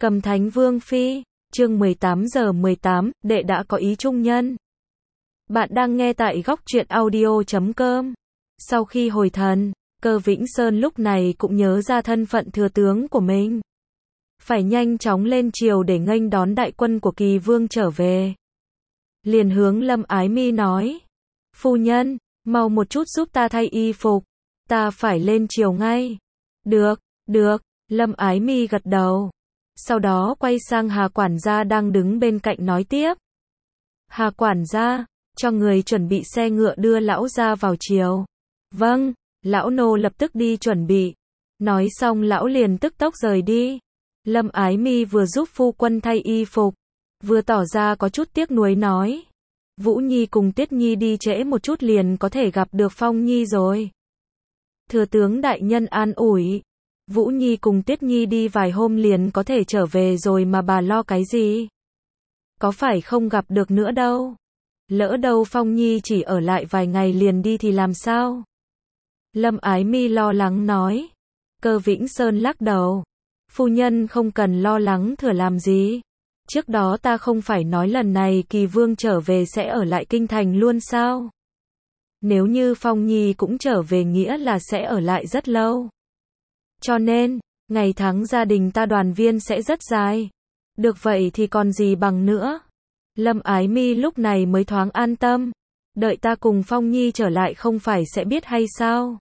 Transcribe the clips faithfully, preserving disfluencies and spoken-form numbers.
Cầm Thánh Vương Phi, chương mười tám giờ mười tám, đệ đã có ý trung nhân. Bạn đang nghe tại góc truyện audio chấm com. Sau khi hồi thần, Cơ Vĩnh Sơn lúc này cũng nhớ ra thân phận thừa tướng của mình. Phải nhanh chóng lên triều để nghênh đón đại quân của Kỳ Vương trở về. Liền hướng Lâm Ái Mi nói. Phu nhân, mau một chút giúp ta thay y phục. Ta phải lên triều ngay. Được, được, Lâm Ái Mi gật đầu. Sau đó quay sang Hà quản gia đang đứng bên cạnh nói tiếp. Hà quản gia, cho người chuẩn bị xe ngựa đưa lão gia vào triều. Vâng, lão nô lập tức đi chuẩn bị. Nói xong lão liền tức tốc rời đi. Lâm Ái Mi vừa giúp phu quân thay y phục, vừa tỏ ra có chút tiếc nuối nói. Vũ Nhi cùng Tiết Nhi đi trễ một chút liền có thể gặp được Phong Nhi rồi. Thừa tướng đại nhân an ủi. Vũ Nhi cùng Tiết Nhi đi vài hôm liền có thể trở về rồi mà bà lo cái gì? Có phải không gặp được nữa đâu? Lỡ đâu Phong Nhi chỉ ở lại vài ngày liền đi thì làm sao? Lâm Ái Mi lo lắng nói. Cơ Vĩnh Sơn lắc đầu. Phu nhân không cần lo lắng thừa làm gì. Trước đó ta không phải nói lần này Kỳ Vương trở về sẽ ở lại kinh thành luôn sao? Nếu như Phong Nhi cũng trở về nghĩa là sẽ ở lại rất lâu. Cho nên, ngày tháng gia đình ta đoàn viên sẽ rất dài. Được vậy thì còn gì bằng nữa. Lâm Ái Mi lúc này mới thoáng an tâm. Đợi ta cùng Phong Nhi trở lại không phải sẽ biết hay sao?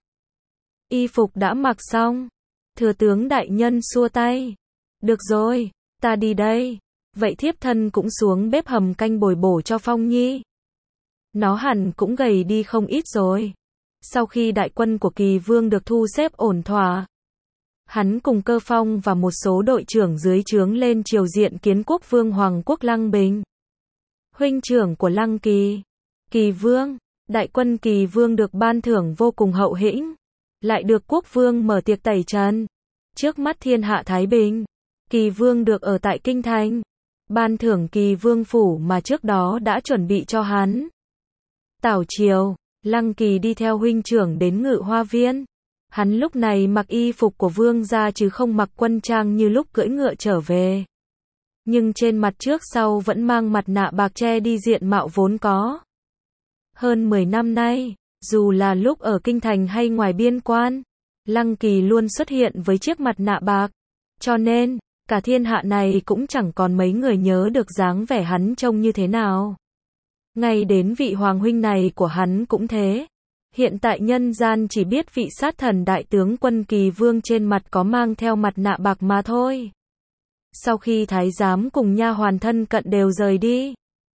Y phục đã mặc xong. Thừa tướng đại nhân xua tay. Được rồi, ta đi đây. Vậy thiếp thân cũng xuống bếp hầm canh bồi bổ cho Phong Nhi. Nó hẳn cũng gầy đi không ít rồi. Sau khi đại quân của Kỳ Vương được thu xếp ổn thỏa, hắn cùng Cơ Phong và một số đội trưởng dưới trướng lên triều diện kiến quốc vương Hoàng quốc Lăng Bình. Huynh trưởng của Lăng Kỳ, Kỳ Vương, đại quân Kỳ Vương được ban thưởng vô cùng hậu hĩnh, lại được quốc vương mở tiệc tẩy trần. Trước mắt thiên hạ thái bình, Kỳ Vương được ở tại kinh thành, ban thưởng Kỳ Vương phủ mà trước đó đã chuẩn bị cho hắn. Tảo triều, Lăng Kỳ đi theo huynh trưởng đến Ngự Hoa Viên. Hắn lúc này mặc y phục của vương gia chứ không mặc quân trang như lúc cưỡi ngựa trở về. Nhưng trên mặt trước sau vẫn mang mặt nạ bạc che đi diện mạo vốn có. Hơn mười năm nay, dù là lúc ở kinh thành hay ngoài biên quan, Lăng Kỳ luôn xuất hiện với chiếc mặt nạ bạc. Cho nên, cả thiên hạ này cũng chẳng còn mấy người nhớ được dáng vẻ hắn trông như thế nào. Ngay đến vị hoàng huynh này của hắn cũng thế. Hiện tại nhân gian chỉ biết vị sát thần đại tướng quân Kỳ Vương trên mặt có mang theo mặt nạ bạc mà thôi. Sau khi thái giám cùng nha hoàn thân cận đều rời đi,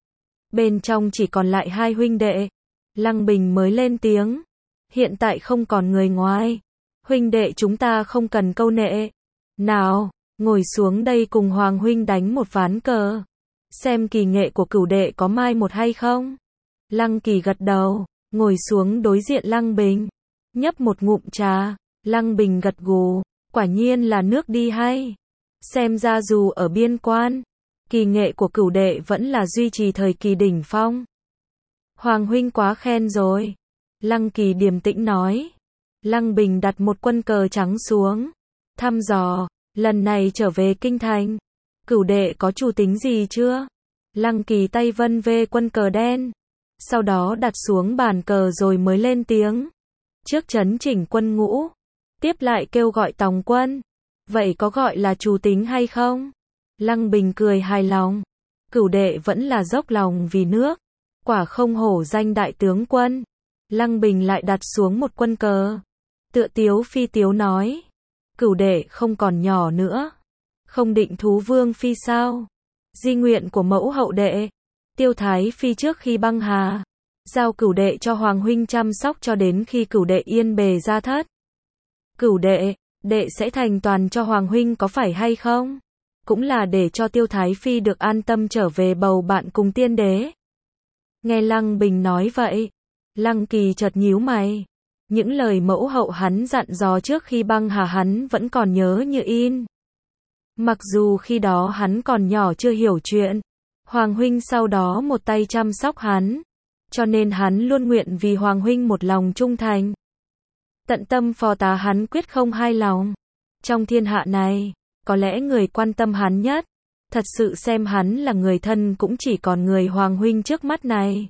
bên trong chỉ còn lại hai huynh đệ. Lăng Bình mới lên tiếng. Hiện tại không còn người ngoài. Huynh đệ chúng ta không cần câu nệ. Nào, ngồi xuống đây cùng Hoàng huynh đánh một ván cờ. Xem kỳ nghệ của cửu đệ có mai một hay không? Lăng Kỳ gật đầu. Ngồi xuống đối diện Lăng Bình, nhấp một ngụm trà. Lăng Bình gật gù, quả nhiên là nước đi hay. Xem ra dù ở biên quan, kỳ nghệ của cửu đệ vẫn là duy trì thời kỳ đỉnh phong. Hoàng huynh quá khen rồi. Lăng Kỳ điềm tĩnh nói. Lăng Bình đặt một quân cờ trắng xuống, thăm dò, lần này trở về kinh thành, cửu đệ có chủ tính gì chưa? Lăng Kỳ tay vân vê quân cờ đen, sau đó đặt xuống bàn cờ rồi mới lên tiếng. Trước trấn chỉnh quân ngũ, tiếp lại kêu gọi tòng quân. Vậy có gọi là chủ tính hay không? Lăng Bình cười hài lòng. Cửu đệ vẫn là dốc lòng vì nước, quả không hổ danh đại tướng quân. Lăng Bình lại đặt xuống một quân cờ, tựa tiếu phi tiếu nói. Cửu đệ không còn nhỏ nữa, không định thú vương phi sao? Di nguyện của mẫu hậu đệ, Tiêu Thái phi trước khi băng hà, giao cửu đệ cho Hoàng huynh chăm sóc cho đến khi cửu đệ yên bề gia thất. Cửu đệ, đệ sẽ thành toàn cho Hoàng huynh có phải hay không? Cũng là để cho Tiêu Thái phi được an tâm trở về bầu bạn cùng tiên đế. Nghe Lăng Bình nói vậy, Lăng Kỳ chợt nhíu mày. Những lời mẫu hậu hắn dặn dò trước khi băng hà hắn vẫn còn nhớ như in. Mặc dù khi đó hắn còn nhỏ chưa hiểu chuyện, Hoàng huynh sau đó một tay chăm sóc hắn, cho nên hắn luôn nguyện vì Hoàng huynh một lòng trung thành. Tận tâm phò tá hắn quyết không hai lòng. Trong thiên hạ này, có lẽ người quan tâm hắn nhất, thật sự xem hắn là người thân cũng chỉ còn người Hoàng huynh trước mắt này.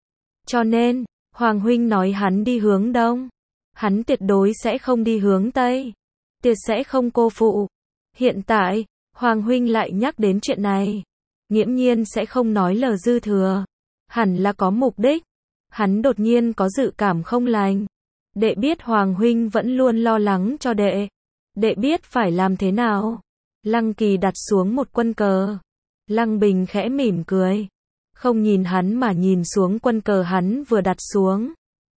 Cho nên, Hoàng huynh nói hắn đi hướng đông, hắn tuyệt đối sẽ không đi hướng tây, tuyệt sẽ không cô phụ. Hiện tại, Hoàng huynh lại nhắc đến chuyện này, nghiễm nhiên sẽ không nói lời dư thừa, hẳn là có mục đích. Hắn đột nhiên có dự cảm không lành. Đệ biết Hoàng huynh vẫn luôn lo lắng cho đệ. Đệ biết phải làm thế nào. Lăng Kỳ đặt xuống một quân cờ. Lăng Bình khẽ mỉm cười, không nhìn hắn mà nhìn xuống quân cờ hắn vừa đặt xuống.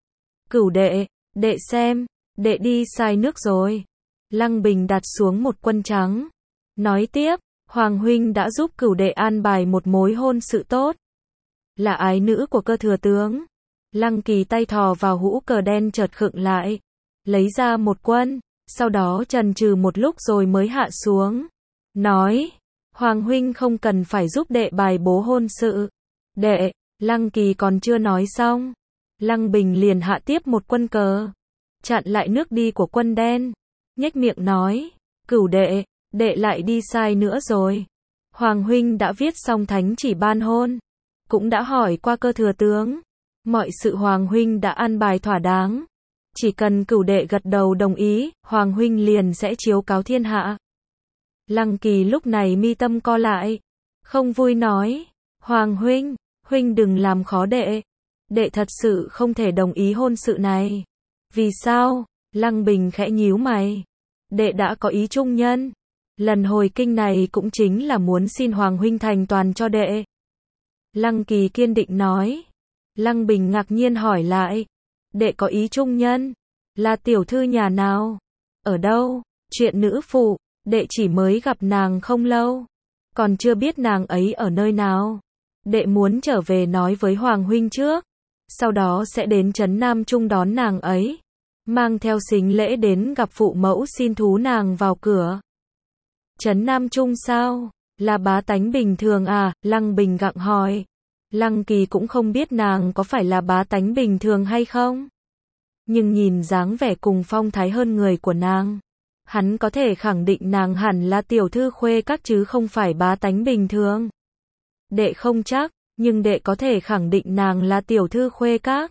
Cửu đệ, đệ xem, đệ đi sai nước rồi. Lăng Bình đặt xuống một quân trắng, nói tiếp, Hoàng huynh đã giúp cửu đệ an bài một mối hôn sự tốt, là ái nữ của cơ thừa tướng. Lăng Kỳ tay thò vào hũ cờ đen chợt khựng lại, lấy ra một quân, sau đó chần chừ một lúc rồi mới hạ xuống, nói, Hoàng huynh không cần phải giúp đệ bài bố hôn sự. Đệ, Lăng Kỳ còn chưa nói xong, Lăng Bình liền hạ tiếp một quân cờ, chặn lại nước đi của quân đen, nhếch miệng nói, cửu đệ, đệ lại đi sai nữa rồi. Hoàng huynh đã viết xong thánh chỉ ban hôn, cũng đã hỏi qua cơ thừa tướng, mọi sự Hoàng huynh đã an bài thỏa đáng, chỉ cần cửu đệ gật đầu đồng ý, Hoàng huynh liền sẽ chiếu cáo thiên hạ. Lăng Kỳ lúc này mi tâm co lại, không vui nói, Hoàng huynh, huynh đừng làm khó đệ, đệ thật sự không thể đồng ý hôn sự này. Vì sao? Lăng Bình khẽ nhíu mày, đệ đã có ý trung nhân, lần hồi kinh này cũng chính là muốn xin Hoàng huynh thành toàn cho đệ. Lăng Kỳ kiên định nói. Lăng Bình ngạc nhiên hỏi lại, đệ có ý trung nhân, là tiểu thư nhà nào? Ở đâu? Chuyện nữ phụ, đệ chỉ mới gặp nàng không lâu, còn chưa biết nàng ấy ở nơi nào. Đệ muốn trở về nói với Hoàng huynh trước, sau đó sẽ đến trấn Nam Trung đón nàng ấy, mang theo sính lễ đến gặp phụ mẫu xin thú nàng vào cửa. Trấn Nam Trung sao? Là bá tánh bình thường à? Lăng Bình gặng hỏi. Lăng Kỳ cũng không biết nàng có phải là bá tánh bình thường hay không, nhưng nhìn dáng vẻ cùng phong thái hơn người của nàng, hắn có thể khẳng định nàng hẳn là tiểu thư khuê các chứ không phải bá tánh bình thường. Đệ không chắc, nhưng đệ có thể khẳng định nàng là tiểu thư khuê các.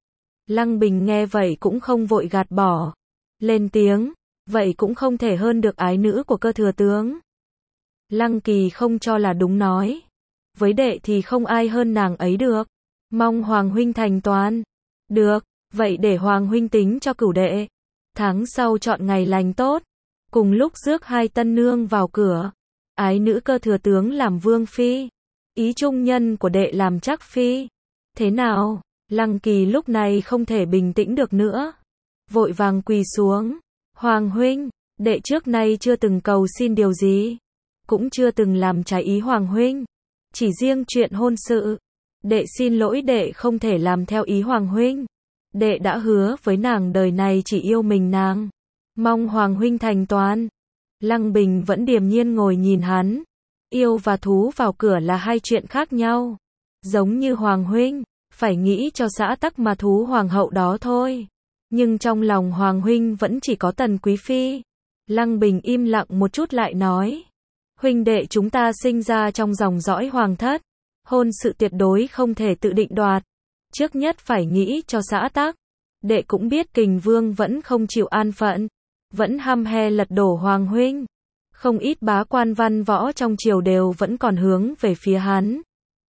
Lăng Bình nghe vậy cũng không vội gạt bỏ, lên tiếng, vậy cũng không thể hơn được ái nữ của cơ thừa tướng. Lăng Kỳ không cho là đúng nói, với đệ thì không ai hơn nàng ấy được, mong Hoàng huynh thành toàn. Được, vậy để Hoàng huynh tính cho cửu đệ, tháng sau chọn ngày lành tốt, cùng lúc rước hai tân nương vào cửa, ái nữ cơ thừa tướng làm vương phi, ý trung nhân của đệ làm trắc phi. Thế nào? Lăng Kỳ lúc này không thể bình tĩnh được nữa, vội vàng quỳ xuống. Hoàng huynh, đệ trước nay chưa từng cầu xin điều gì, cũng chưa từng làm trái ý Hoàng huynh, chỉ riêng chuyện hôn sự, đệ xin lỗi đệ không thể làm theo ý Hoàng huynh. Đệ đã hứa với nàng đời này chỉ yêu mình nàng, mong Hoàng huynh thành toàn. Lăng Bình vẫn điềm nhiên ngồi nhìn hắn, yêu và thú vào cửa là hai chuyện khác nhau, giống như Hoàng huynh phải nghĩ cho xã tắc mà thú hoàng hậu đó thôi, nhưng trong lòng Hoàng huynh vẫn chỉ có Tần quý phi. Lăng Bình im lặng một chút lại nói, huynh đệ chúng ta sinh ra trong dòng dõi hoàng thất, hôn sự tuyệt đối không thể tự định đoạt, trước nhất phải nghĩ cho xã tắc. Đệ cũng biết Kình Vương vẫn không chịu an phận, vẫn hăm he lật đổ Hoàng huynh, không ít bá quan văn võ trong triều đều vẫn còn hướng về phía hắn.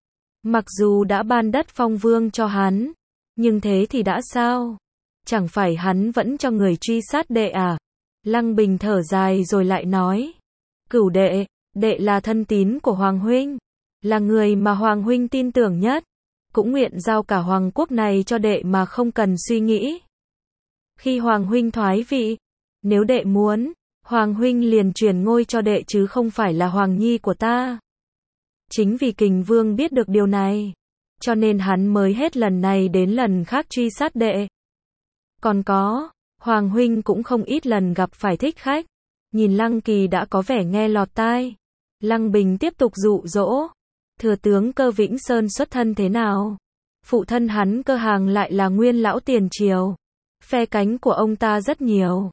Mặc dù đã ban đất phong vương cho hắn, nhưng thế thì đã sao? Chẳng phải hắn vẫn cho người truy sát đệ à? Lăng Bình thở dài rồi lại nói, cửu đệ, đệ là thân tín của Hoàng huynh, là người mà Hoàng huynh tin tưởng nhất, cũng nguyện giao cả hoàng quốc này cho đệ mà không cần suy nghĩ. Khi Hoàng huynh thoái vị, nếu đệ muốn, Hoàng huynh liền truyền ngôi cho đệ chứ không phải là Hoàng nhi của ta. Chính vì Kình Vương biết được điều này, cho nên hắn mới hết lần này đến lần khác truy sát đệ. Còn có, Hoàng huynh cũng không ít lần gặp phải thích khách. Nhìn Lăng Kỳ đã có vẻ nghe lọt tai, Lăng Bình tiếp tục dụ dỗ, thừa tướng Cơ Vĩnh Sơn xuất thân thế nào? Phụ thân hắn Cơ Hàng lại là nguyên lão tiền triều, phe cánh của ông ta rất nhiều,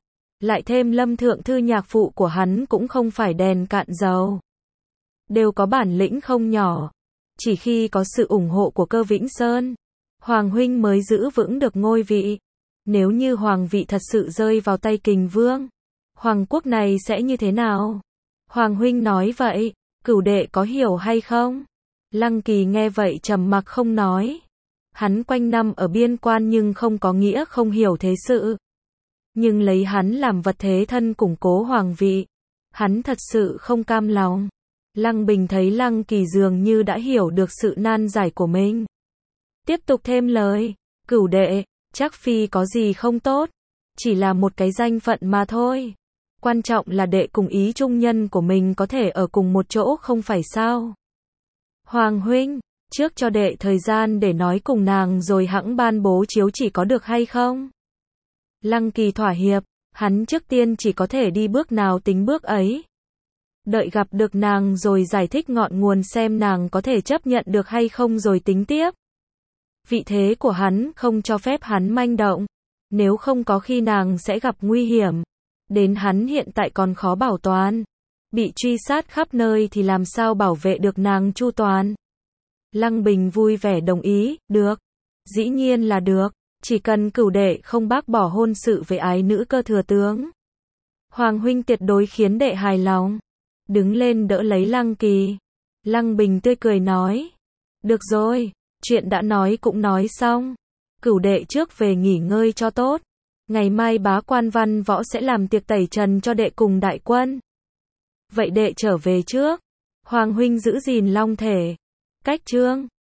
Lại thêm Lâm Thượng Thư nhạc phụ của hắn cũng không phải đèn cạn dầu. Đều có bản lĩnh không nhỏ. Chỉ khi có sự ủng hộ của Cơ Vĩnh Sơn, Hoàng huynh mới giữ vững được ngôi vị. Nếu như hoàng vị thật sự rơi vào tay Kình Vương, hoàng quốc này sẽ như thế nào? Hoàng huynh nói vậy, cửu đệ có hiểu hay không? Lăng Kỳ nghe vậy trầm mặc không nói. Hắn quanh năm ở biên quan nhưng không có nghĩa không hiểu thế sự. Nhưng lấy hắn làm vật thế thân củng cố hoàng vị, hắn thật sự không cam lòng. Lăng Bình thấy Lăng Kỳ dường như đã hiểu được sự nan giải của mình. Tiếp tục thêm lời, cửu đệ, chắc phi có gì không tốt, chỉ là một cái danh phận mà thôi. Quan trọng là đệ cùng ý trung nhân của mình có thể ở cùng một chỗ không phải sao? Hoàng huynh, trước cho đệ thời gian để nói cùng nàng rồi hẵng ban bố chiếu chỉ có được hay không? Lăng Kỳ thỏa hiệp, hắn trước tiên chỉ có thể đi bước nào tính bước ấy. Đợi gặp được nàng rồi giải thích ngọn nguồn xem nàng có thể chấp nhận được hay không rồi tính tiếp. Vị thế của hắn không cho phép hắn manh động, nếu không có khi nàng sẽ gặp nguy hiểm. Đến hắn hiện tại còn khó bảo toàn, bị truy sát khắp nơi thì làm sao bảo vệ được nàng chu toàn. Lăng Bình vui vẻ đồng ý, được, dĩ nhiên là được, chỉ cần cửu đệ không bác bỏ hôn sự với ái nữ Cơ thừa tướng. Hoàng huynh tuyệt đối khiến đệ hài lòng. Đứng lên đỡ lấy Lăng Kỳ. Lăng Bình tươi cười nói, được rồi, chuyện đã nói cũng nói xong. Cửu đệ trước về nghỉ ngơi cho tốt. Ngày mai bá quan văn võ sẽ làm tiệc tẩy trần cho đệ cùng đại quân. Vậy đệ trở về trước. Hoàng huynh giữ gìn long thể. Cách chương